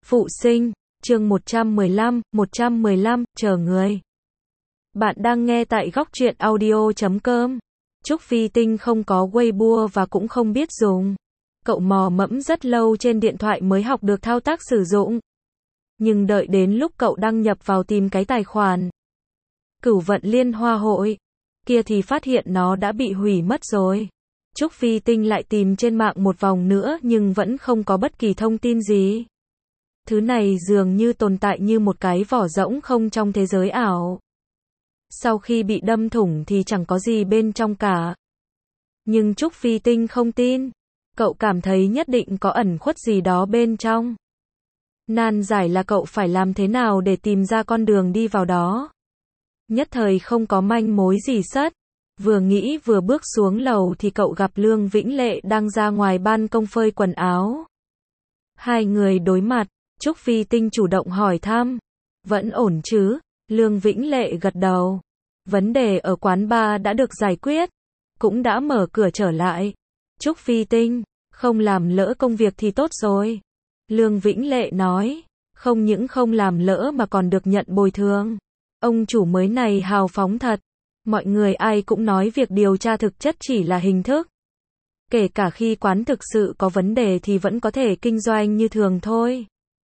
Phụ sinh, chương 115, chờ người. Bạn đang nghe tại góc truyện audio.com. Trúc Phi Tinh không có Weibo và cũng không biết dùng. Cậu mò mẫm rất lâu trên điện thoại mới học được thao tác sử dụng. Nhưng đợi đến lúc cậu đăng nhập vào tìm cái tài khoản Cửu Vận Liên Hoa Hội kia thì phát hiện nó đã bị hủy mất rồi. Trúc Phi Tinh lại tìm trên mạng một vòng nữa nhưng vẫn không có bất kỳ thông tin gì. Thứ này dường như tồn tại như một cái vỏ rỗng không trong thế giới ảo. Sau khi bị đâm thủng thì chẳng có gì bên trong cả. Nhưng Trúc Phi Tinh không tin. Cậu cảm thấy nhất định có ẩn khuất gì đó bên trong. Nan giải là cậu phải làm thế nào để tìm ra con đường đi vào đó. Nhất thời không có manh mối gì sất. Vừa nghĩ vừa bước xuống lầu thì cậu gặp Lương Vĩnh Lệ đang ra ngoài ban công phơi quần áo. Hai người đối mặt, Trúc Phi Tinh chủ động hỏi thăm. Vẫn ổn chứ? Lương Vĩnh Lệ gật đầu. Vấn đề ở quán bar đã được giải quyết. Cũng đã mở cửa trở lại. Trúc Phi Tinh, không làm lỡ công việc thì tốt rồi. Lương Vĩnh Lệ nói. Không những không làm lỡ mà còn được nhận bồi thường. Ông chủ mới này hào phóng thật. Mọi người ai cũng nói việc điều tra thực chất chỉ là hình thức. Kể cả khi quán thực sự có vấn đề thì vẫn có thể kinh doanh như thường thôi.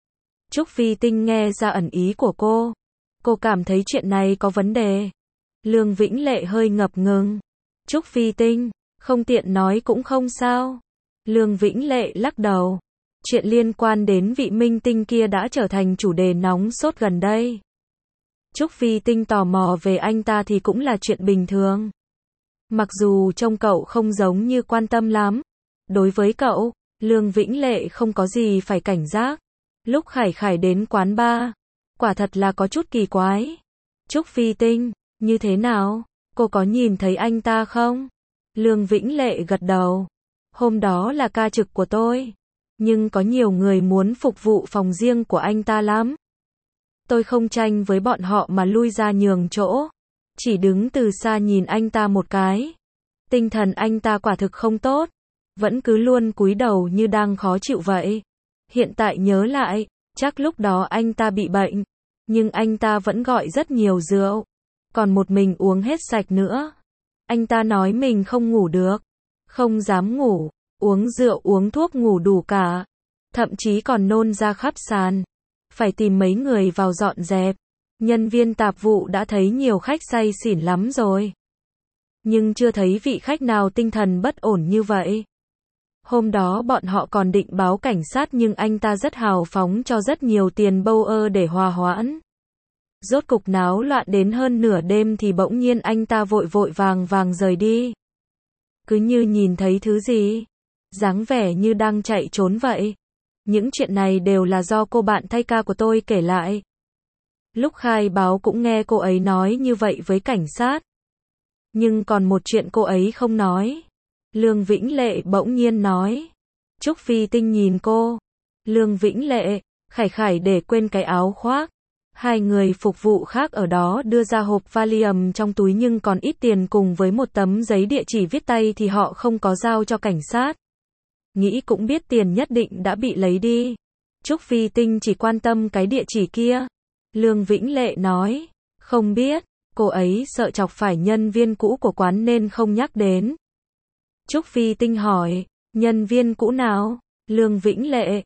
Trúc Phi Tinh nghe ra ẩn ý của cô. Cô cảm thấy chuyện này có vấn đề. Lương Vĩnh Lệ hơi ngập ngừng. Trúc Phi Tinh, không tiện nói cũng không sao. Lương Vĩnh Lệ lắc đầu. Chuyện liên quan đến vị minh tinh kia đã trở thành chủ đề nóng sốt gần đây. Trúc Phi Tinh tò mò về anh ta thì cũng là chuyện bình thường. Mặc dù trông cậu không giống như quan tâm lắm. Đối với cậu, Lương Vĩnh Lệ không có gì phải cảnh giác. Lúc Khải Khải đến quán bar, quả thật là có chút kỳ quái. Trúc Phi Tinh, như thế nào? Cô có nhìn thấy anh ta không? Lương Vĩnh Lệ gật đầu. Hôm đó là ca trực của tôi. Nhưng có nhiều người muốn phục vụ phòng riêng của anh ta lắm. Tôi không tranh với bọn họ mà lui ra nhường chỗ. Chỉ đứng từ xa nhìn anh ta một cái. Tinh thần anh ta quả thực không tốt. Vẫn cứ luôn cúi đầu như đang khó chịu vậy. Hiện tại nhớ lại, chắc lúc đó anh ta bị bệnh. Nhưng anh ta vẫn gọi rất nhiều rượu. Còn một mình uống hết sạch nữa. Anh ta nói mình không ngủ được. Không dám ngủ. Uống rượu uống thuốc ngủ đủ cả. Thậm chí còn nôn ra khắp sàn. Phải tìm mấy người vào dọn dẹp. Nhân viên tạp vụ đã thấy nhiều khách say xỉn lắm rồi. Nhưng chưa thấy vị khách nào tinh thần bất ổn như vậy. Hôm đó bọn họ còn định báo cảnh sát nhưng anh ta rất hào phóng cho rất nhiều tiền bâu ơ để hòa hoãn. Rốt cục náo loạn đến hơn nửa đêm thì bỗng nhiên anh ta vội vội vàng rời đi. Cứ như nhìn thấy thứ gì. Dáng vẻ như đang chạy trốn vậy. Những chuyện này đều là do cô bạn thay ca của tôi kể lại. Lúc khai báo cũng nghe cô ấy nói như vậy với cảnh sát. Nhưng còn một chuyện cô ấy không nói. Lương Vĩnh Lệ bỗng nhiên nói. Trúc Phi Tinh nhìn cô. Lương Vĩnh Lệ, Khải Khải để quên cái áo khoác. Hai người phục vụ khác ở đó đưa ra hộp Valium trong túi nhưng còn ít tiền cùng với một tấm giấy địa chỉ viết tay thì họ không có giao cho cảnh sát. Nghĩ cũng biết tiền nhất định đã bị lấy đi. Trúc Phi Tinh chỉ quan tâm cái địa chỉ kia. Lương Vĩnh Lệ nói. Không biết, cô ấy sợ chọc phải nhân viên cũ của quán nên không nhắc đến. Trúc Phi Tinh hỏi. Nhân viên cũ nào? Lương Vĩnh Lệ.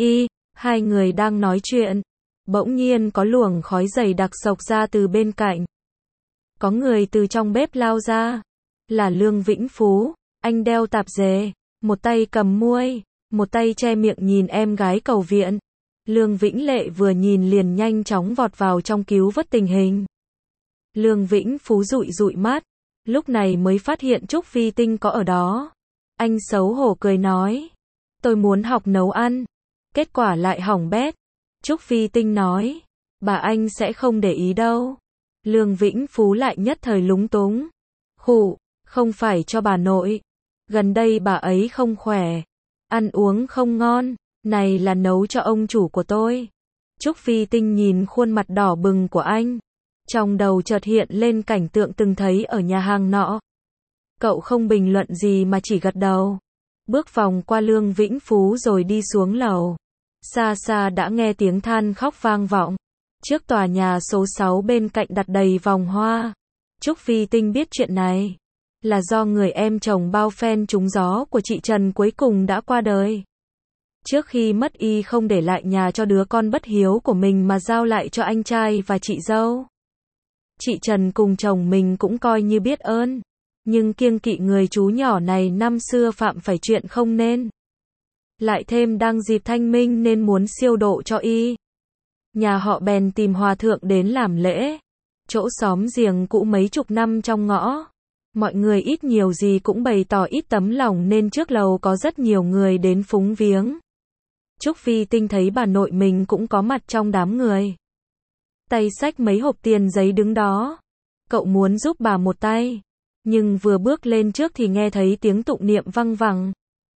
Hai người đang nói chuyện. Bỗng nhiên có luồng khói dày đặc xộc ra từ bên cạnh. Có người từ trong bếp lao ra. Là Lương Vĩnh Phú. Anh đeo tạp dề. Một tay cầm muôi. Một tay che miệng nhìn em gái cầu viện. Lương Vĩnh Lệ vừa nhìn liền nhanh chóng vọt vào trong cứu vớt tình hình. Lương Vĩnh Phú dụi dụi mắt. Lúc này mới phát hiện Trúc Phi Tinh có ở đó. Anh xấu hổ cười nói. Tôi muốn học nấu ăn. Kết quả lại hỏng bét. Trúc Phi Tinh nói. Bà anh sẽ không để ý đâu. Lương Vĩnh Phú lại nhất thời lúng túng. Khụ, không phải cho bà nội. Gần đây bà ấy không khỏe. Ăn uống không ngon. Này là nấu cho ông chủ của tôi. Trúc Phi Tinh nhìn khuôn mặt đỏ bừng của anh. Trong đầu chợt hiện lên cảnh tượng từng thấy ở nhà hàng nọ. Cậu không bình luận gì mà chỉ gật đầu. Bước vòng qua Lương Vĩnh Phú rồi đi xuống lầu. xa xa đã nghe tiếng than khóc vang vọng. Trước tòa nhà số 6 bên cạnh đặt đầy vòng hoa. Trúc Phi Tinh biết chuyện này là do người em chồng bao phen trúng gió của chị Trần cuối cùng đã qua đời. Trước khi mất y không để lại nhà cho đứa con bất hiếu của mình mà giao lại cho anh trai và chị dâu. Chị Trần cùng chồng mình cũng coi như biết ơn, nhưng kiêng kỵ người chú nhỏ này năm xưa phạm phải chuyện không nên. Lại thêm đang dịp thanh minh nên muốn siêu độ cho y. Nhà họ bèn tìm hòa thượng đến làm lễ. Chỗ xóm giềng cũ mấy chục năm trong ngõ. Mọi người ít nhiều gì cũng bày tỏ ít tấm lòng nên trước lầu có rất nhiều người đến phúng viếng. Trúc Phi Tinh thấy bà nội mình cũng có mặt trong đám người. Tay xách mấy hộp tiền giấy đứng đó. Cậu muốn giúp bà một tay. Nhưng vừa bước lên trước thì nghe thấy tiếng tụng niệm văng vẳng.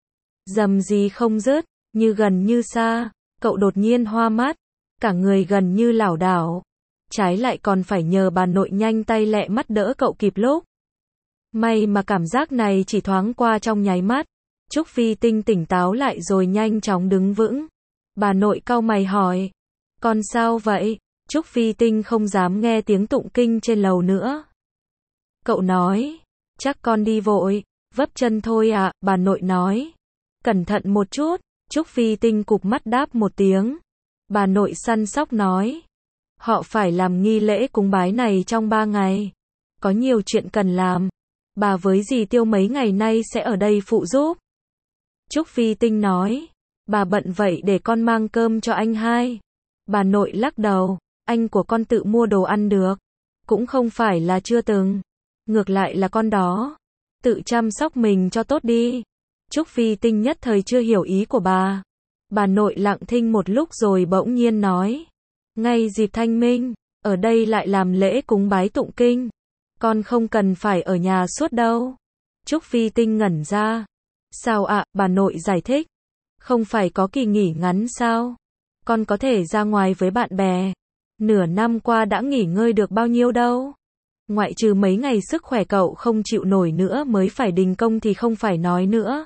Rầm gì không dứt, như gần như xa. Cậu đột nhiên hoa mắt. Cả người gần như lảo đảo. Trái lại còn phải nhờ bà nội nhanh tay lẹ mắt đỡ cậu kịp lúc. May mà cảm giác này chỉ thoáng qua trong nháy mắt. Trúc Phi Tinh tỉnh táo lại rồi nhanh chóng đứng vững. Bà nội cau mày hỏi. Con sao vậy? Trúc Phi Tinh không dám nghe tiếng tụng kinh trên lầu nữa. Cậu nói. Chắc con đi vội. Vấp chân thôi ạ, bà nội nói. Cẩn thận một chút. Trúc Phi Tinh cụp mắt đáp một tiếng. Bà nội săn sóc nói. Họ phải làm nghi lễ cúng bái này trong 3 ngày. Có nhiều chuyện cần làm. Bà với dì Tiêu mấy ngày nay sẽ ở đây phụ giúp. Trúc Phi Tinh nói. Bà bận vậy để con mang cơm cho anh hai. Bà nội lắc đầu. Anh của con tự mua đồ ăn được. Cũng không phải là chưa từng. Ngược lại là con đó. Tự chăm sóc mình cho tốt đi. Trúc Phi Tinh nhất thời chưa hiểu ý của bà. Bà nội lặng thinh một lúc rồi bỗng nhiên nói. Ngay dịp thanh minh, ở đây lại làm lễ cúng bái tụng kinh. Con không cần phải ở nhà suốt đâu. Trúc Phi Tinh ngẩn ra. Sao ạ, bà nội giải thích. Không phải có kỳ nghỉ ngắn sao? Con có thể ra ngoài với bạn bè. Nửa năm qua đã nghỉ ngơi được bao nhiêu đâu. Ngoại trừ mấy ngày sức khỏe cậu không chịu nổi nữa mới phải đình công thì không phải nói nữa.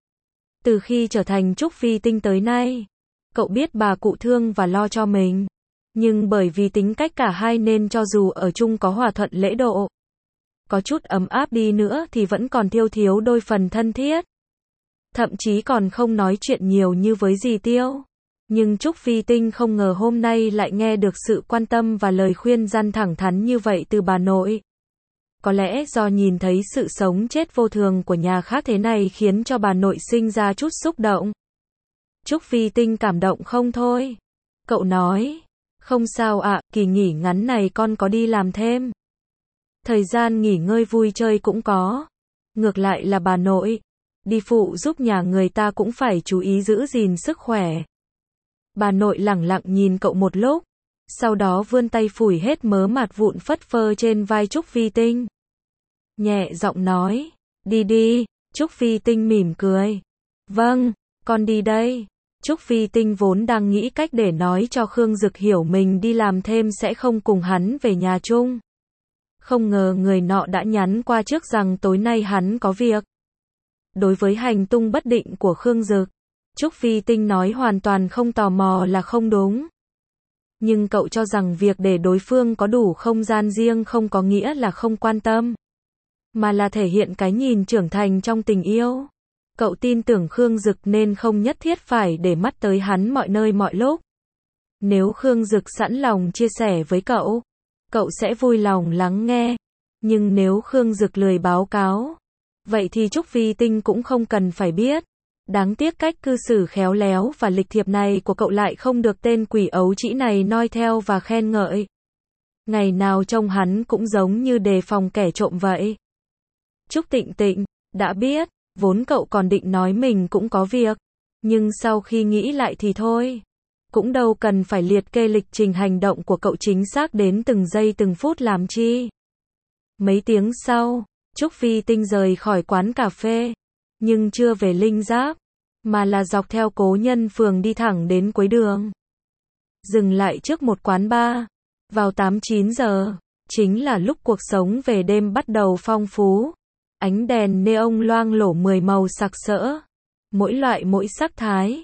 Từ khi trở thành Trúc Phi Tinh tới nay, cậu biết bà cụ thương và lo cho mình. Nhưng bởi vì tính cách cả hai nên cho dù ở chung có hòa thuận lễ độ, có chút ấm áp đi nữa thì vẫn còn thiếu đôi phần thân thiết. Thậm chí còn không nói chuyện nhiều như với dì Tiêu. Nhưng Trúc Phi Tinh không ngờ hôm nay lại nghe được sự quan tâm và lời khuyên răn thẳng thắn như vậy từ bà nội. Có lẽ do nhìn thấy sự sống chết vô thường của nhà khác thế này khiến cho bà nội sinh ra chút xúc động. Trúc Phi Tinh cảm động không thôi. Cậu nói. Không sao ạ, kỳ nghỉ ngắn này con có đi làm thêm. Thời gian nghỉ ngơi vui chơi cũng có. Ngược lại là bà nội. Đi phụ giúp nhà người ta cũng phải chú ý giữ gìn sức khỏe. Bà nội lẳng lặng nhìn cậu một lúc. Sau đó vươn tay phủi hết mớ mạt vụn phất phơ trên vai Trúc Phi Tinh. Nhẹ giọng nói. Đi đi. Trúc Phi Tinh mỉm cười. Vâng, con đi đây. Trúc Phi Tinh vốn đang nghĩ cách để nói cho Khương Dực hiểu mình đi làm thêm sẽ không cùng hắn về nhà chung. Không ngờ người nọ đã nhắn qua trước rằng tối nay hắn có việc. Đối với hành tung bất định của Khương Dực, Trúc Phi Tinh nói hoàn toàn không tò mò là không đúng. Nhưng cậu cho rằng việc để đối phương có đủ không gian riêng không có nghĩa là không quan tâm, mà là thể hiện cái nhìn trưởng thành trong tình yêu. Cậu tin tưởng Khương Dực nên không nhất thiết phải để mắt tới hắn mọi nơi mọi lúc. Nếu Khương Dực sẵn lòng chia sẻ với cậu, cậu sẽ vui lòng lắng nghe. Nhưng nếu Khương Dực lười báo cáo, vậy thì Trúc Phi Tinh cũng không cần phải biết. Đáng tiếc cách cư xử khéo léo và lịch thiệp này của cậu lại không được tên quỷ ấu trĩ này noi theo và khen ngợi. Ngày nào trông hắn cũng giống như đề phòng kẻ trộm vậy. Trúc Tịnh Tịnh, đã biết, vốn cậu còn định nói mình cũng có việc. Nhưng sau khi nghĩ lại thì thôi. Cũng đâu cần phải liệt kê lịch trình hành động của cậu chính xác đến từng giây từng phút làm chi. Mấy tiếng sau, Trúc Phi Tinh rời khỏi quán cà phê. Nhưng chưa về Linh Giáp, mà là dọc theo Cố Nhân phường đi thẳng đến cuối đường. Dừng lại trước một quán bar. Vào 8-9 giờ, chính là lúc cuộc sống về đêm bắt đầu phong phú. Ánh đèn neon loang lổ 10 màu sặc sỡ. Mỗi loại mỗi sắc thái.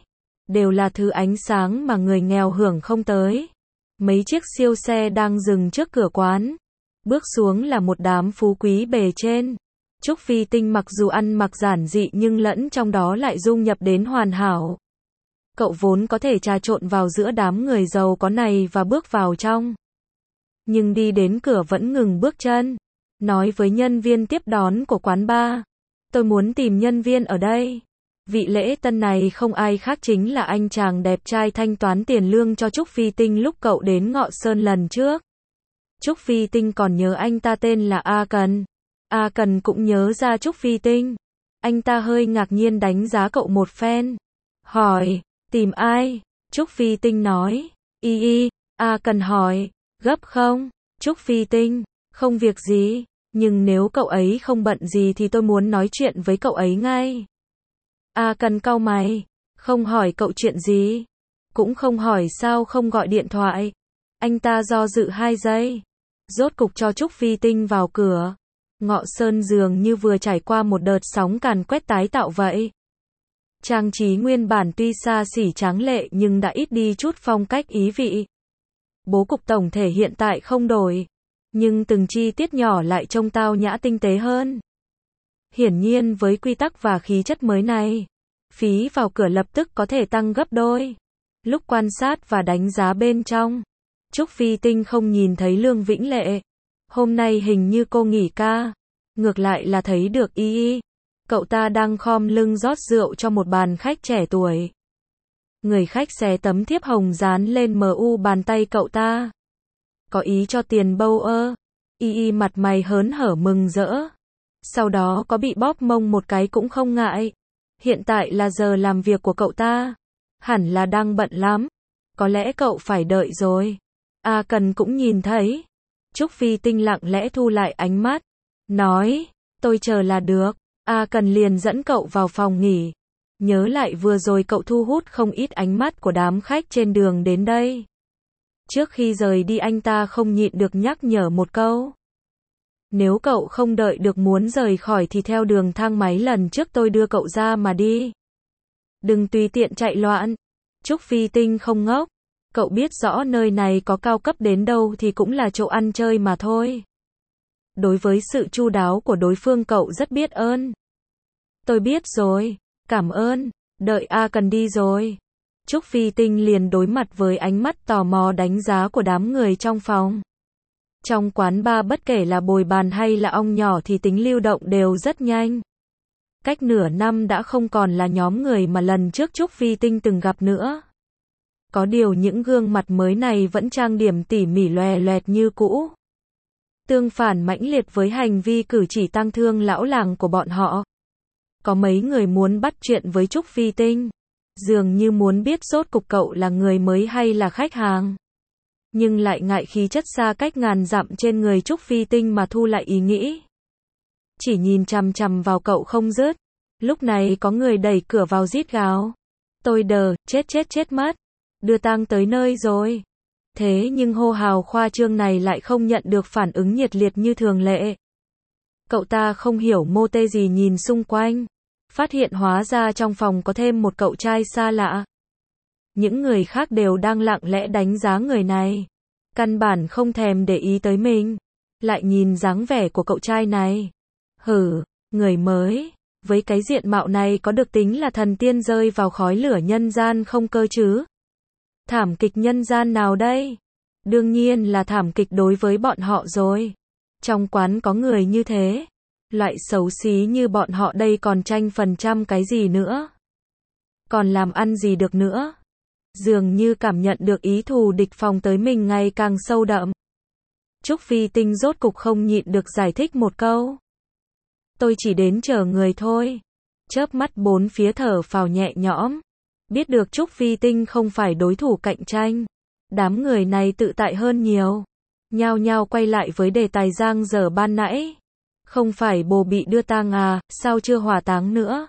đều là thứ ánh sáng mà người nghèo hưởng không tới. Mấy chiếc siêu xe đang dừng trước cửa quán. Bước xuống là một đám phú quý bề trên. Trúc Phi Tinh mặc dù ăn mặc giản dị nhưng lẫn trong đó lại dung nhập đến hoàn hảo. Cậu vốn có thể trà trộn vào giữa đám người giàu có này và bước vào trong. Nhưng đi đến cửa vẫn ngừng bước chân. Nói với nhân viên tiếp đón của quán bar. Tôi muốn tìm nhân viên ở đây. Vị lễ tân này không ai khác chính là anh chàng đẹp trai thanh toán tiền lương cho Trúc Phi Tinh lúc cậu đến Ngọ Sơn lần trước. Trúc Phi Tinh còn nhớ anh ta tên là A Cần. A Cần cũng nhớ ra Trúc Phi Tinh. Anh ta hơi ngạc nhiên đánh giá cậu một phen. Hỏi, tìm ai? Trúc Phi Tinh nói, y. A Cần hỏi, gấp không? Trúc Phi Tinh, không việc gì, nhưng nếu cậu ấy không bận gì thì tôi muốn nói chuyện với cậu ấy ngay. A Cần cau mày, không hỏi cậu chuyện gì, cũng không hỏi sao không gọi điện thoại. Anh ta do dự 2 giây, rốt cục cho Trúc Phi Tinh vào cửa. Ngọ Sơn dường như vừa trải qua một đợt sóng càn quét tái tạo vậy. Trang trí nguyên bản tuy xa xỉ tráng lệ nhưng đã ít đi chút phong cách ý vị. Bố cục tổng thể hiện tại không đổi, nhưng từng chi tiết nhỏ lại trông tao nhã tinh tế hơn. Hiển nhiên với quy tắc và khí chất mới này, phí vào cửa lập tức có thể tăng gấp đôi. Lúc quan sát và đánh giá bên trong, Trúc Phi Tinh không nhìn thấy Lương Vĩnh Lệ. Hôm nay hình như cô nghỉ ca, ngược lại là thấy được y. Cậu ta đang khom lưng rót rượu cho một bàn khách trẻ tuổi. Người khách xé tấm thiếp hồng dán lên MU bàn tay cậu ta. Có ý cho tiền bâu ơ. Y mặt mày hớn hở mừng rỡ. Sau đó có bị bóp mông một cái cũng không ngại. Hiện tại là giờ làm việc của cậu ta. Hẳn là đang bận lắm. Có lẽ cậu phải đợi rồi. A Cần cũng nhìn thấy. Trúc Phi Tinh lặng lẽ thu lại ánh mắt. Nói, tôi chờ là được. A Cần liền dẫn cậu vào phòng nghỉ. Nhớ lại vừa rồi cậu thu hút không ít ánh mắt của đám khách trên đường đến đây. Trước khi rời đi anh ta không nhịn được nhắc nhở một câu. Nếu cậu không đợi được muốn rời khỏi thì theo đường thang máy lần trước tôi đưa cậu ra mà đi. Đừng tùy tiện chạy loạn. Trúc Phi Tinh không ngốc. Cậu biết rõ nơi này có cao cấp đến đâu thì cũng là chỗ ăn chơi mà thôi. Đối với sự chu đáo của đối phương cậu rất biết ơn. Tôi biết rồi, cảm ơn, đợi A Cần đi rồi. Trúc Phi Tinh liền đối mặt với ánh mắt tò mò đánh giá của đám người trong phòng. Trong quán bar bất kể là bồi bàn hay là ong nhỏ thì tính lưu động đều rất nhanh. Cách nửa năm đã không còn là nhóm người mà lần trước Trúc Phi Tinh từng gặp nữa. Có điều những gương mặt mới này vẫn trang điểm tỉ mỉ loè loẹt như cũ. Tương phản mãnh liệt với hành vi cử chỉ tang thương lão làng của bọn họ. Có mấy người muốn bắt chuyện với Trúc Phi Tinh. Dường như muốn biết rốt cục cậu là người mới hay là khách hàng. Nhưng lại ngại khí chất xa cách ngàn dặm trên người Trúc Phi Tinh mà thu lại ý nghĩ. Chỉ nhìn chằm chằm vào cậu không dứt. Lúc này có người đẩy cửa vào rít gào. Tôi đờ, chết mất. Đưa tang tới nơi rồi. Thế nhưng hô hào khoa trương này lại không nhận được phản ứng nhiệt liệt như thường lệ. Cậu ta không hiểu mô tê gì nhìn xung quanh. Phát hiện hóa ra trong phòng có thêm một cậu trai xa lạ. Những người khác đều đang lặng lẽ đánh giá người này. Căn bản không thèm để ý tới mình. Lại nhìn dáng vẻ của cậu trai này. Hử, người mới. Với cái diện mạo này có được tính là thần tiên rơi vào khói lửa nhân gian không cơ chứ? Thảm kịch nhân gian nào đây? Đương nhiên là thảm kịch đối với bọn họ rồi. Trong quán có người như thế. Loại xấu xí như bọn họ đây còn tranh phần trăm cái gì nữa? Còn làm ăn gì được nữa? Dường như cảm nhận được ý thù địch phòng tới mình ngày càng sâu đậm. Trúc Phi Tinh rốt cục không nhịn được giải thích một câu. Tôi chỉ đến chờ người thôi. Chớp mắt bốn phía thở phào nhẹ nhõm. Biết được Trúc Phi Tinh không phải đối thủ cạnh tranh. Đám người này tự tại hơn nhiều. Nhao nhao quay lại với đề tài giang dở ban nãy. Không phải bồ bị đưa tang à, sao chưa hỏa táng nữa?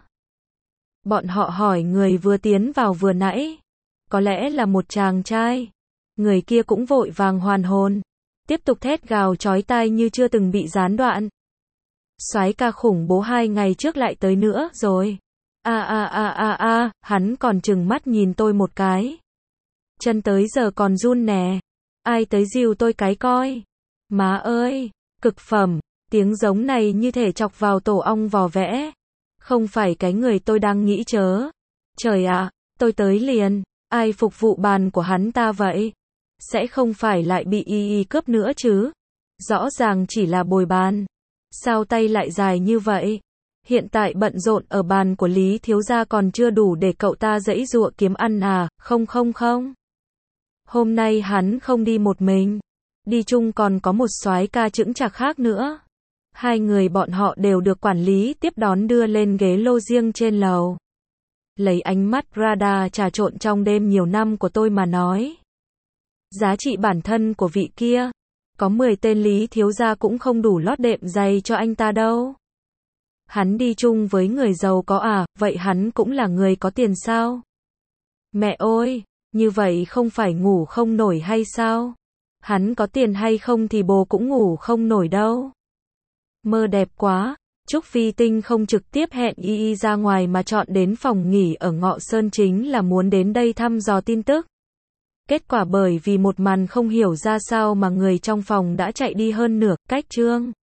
Bọn họ hỏi người vừa tiến vào vừa nãy. Có lẽ là một chàng trai. Người kia cũng vội vàng hoàn hồn. Tiếp tục thét gào chói tai như chưa từng bị gián đoạn. Soái ca khủng bố 2 ngày trước lại tới nữa rồi. Hắn còn trừng mắt nhìn tôi một cái. Chân tới giờ còn run nè. Ai tới dìu tôi cái coi. Má ơi, cực phẩm, tiếng giống này như thể chọc vào tổ ong vò vẽ. Không phải cái người tôi đang nghĩ chớ. Trời ạ, tôi tới liền. Ai phục vụ bàn của hắn ta vậy? Sẽ không phải lại bị y cướp nữa chứ? Rõ ràng chỉ là bồi bàn. Sao tay lại dài như vậy? Hiện tại bận rộn ở bàn của Lý thiếu gia còn chưa đủ để cậu ta giãy giụa kiếm ăn à? Không. Hôm nay hắn không đi một mình. Đi chung còn có một soái ca chững chạc khác nữa. Hai người bọn họ đều được quản lý tiếp đón đưa lên ghế lô riêng trên lầu. Lấy ánh mắt radar trà trộn trong đêm nhiều năm của tôi mà nói. Giá trị bản thân của vị kia, có 10 tên Lý thiếu gia cũng không đủ lót đệm giày cho anh ta đâu. Hắn đi chung với người giàu có à, vậy hắn cũng là người có tiền sao? Mẹ ơi, như vậy không phải ngủ không nổi hay sao? Hắn có tiền hay không thì bồ cũng ngủ không nổi đâu. Mơ đẹp quá. Trúc Phi Tinh không trực tiếp hẹn Y ra ngoài mà chọn đến phòng nghỉ ở Ngọ Sơn chính là muốn đến đây thăm dò tin tức. Kết quả bởi vì một màn không hiểu ra sao mà người trong phòng đã chạy đi hơn nửa cách chương.